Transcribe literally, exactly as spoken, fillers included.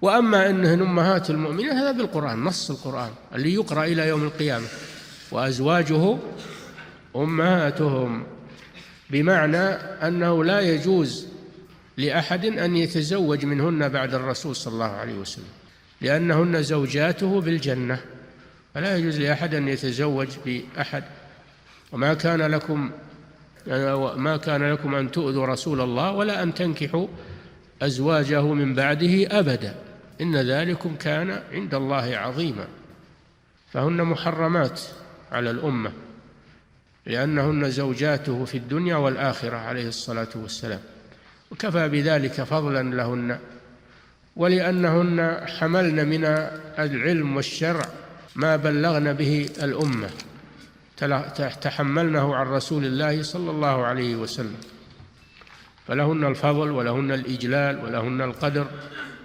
وأما أنهن أمهات المؤمنين هذا بالقرآن، نص القرآن اللي يقرأ إلى يوم القيامة، وأزواجه أمهاتهم، بمعنى أنه لا يجوز لأحد أن يتزوج منهن بعد الرسول صلى الله عليه وسلم، لأنهن زوجاته بالجنة، فلا يجوز لأحد أن يتزوج بأحد. وما كان لكم ما كان لكم أن تؤذوا رسول الله ولا أن تنكحوا أزواجه من بعده أبدا، إن ذلكم كان عند الله عظيما. فهن محرمات على الأمة لأنهن زوجاته في الدنيا والآخرة عليه الصلاة والسلام، وكفى بذلك فضلا لهن، ولأنهن حملن من العلم والشرع ما بلغن به الأمة، تحملنه عن رسول الله صلى الله عليه وسلم، فلهن الفضل ولهن الإجلال ولهن القدر